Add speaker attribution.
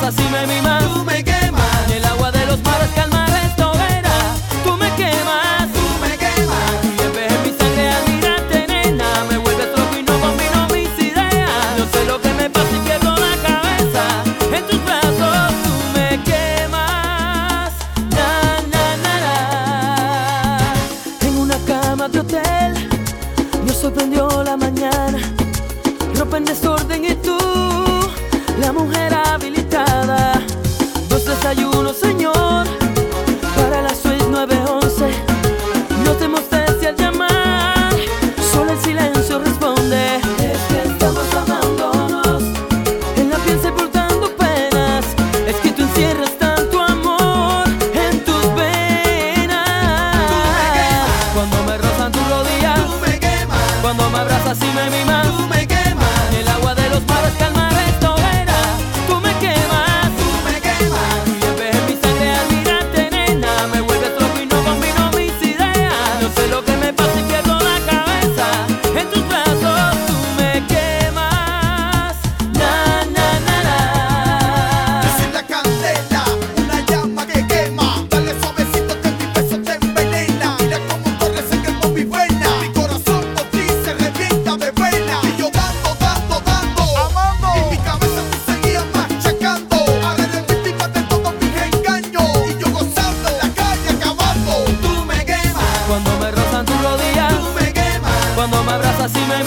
Speaker 1: abrazas y me mimas,
Speaker 2: tú me quemas.
Speaker 1: el agua de los mares calma esta hoguera, tú me quemas,
Speaker 2: Tú me quemas.
Speaker 1: y en vez de mi sangre al mirarte, nena, me vuelves loco y no combino mis ideas. No sé lo que me pasa y pierdo la cabeza, en tus brazos tú me quemas, na, na, na, na. En una cama de hotel nos sorprendió la mañana, ropa en desorden y tú, la mujer habilitada. Dos desayunos, señor, para la suite 911. No te molestes al llamar, solo el silencio responde. Es que estamos amándonos, en la piel sepultando penas. Es que tú encierras tanto amor en tus venas. Cuando me rozan tus rodillas,
Speaker 2: Tú me quemas.
Speaker 1: cuando me abrazas y me mimas,
Speaker 2: Tú me quemas.
Speaker 1: el agua de los mares calma esta hoguera, tú me quemas,
Speaker 2: Tú me quemas.
Speaker 1: y en vez de mi sangre al mirarte, nena, me vuelves loco y no combino mis ideas. No sé lo que me pasa y pierdo la cabeza, en tus brazos tú me quemas, na, na, na, na.
Speaker 2: Yo soy la candela, una llama que quema. Dale suavecito que mi beso te envenena. Mira cómo corres en el mi buena. Mi corazón por ti se revienta de pena. Y yo dando, amando. Y mi cabeza tú seguías machacando. Ahora eres víctima de todos mis engaños. Y yo gozando en la calle acabando. Tú me quemas.
Speaker 1: Cuando me rozan tus rodillas,
Speaker 2: Tú me quemas.
Speaker 1: cuando me abrazas y me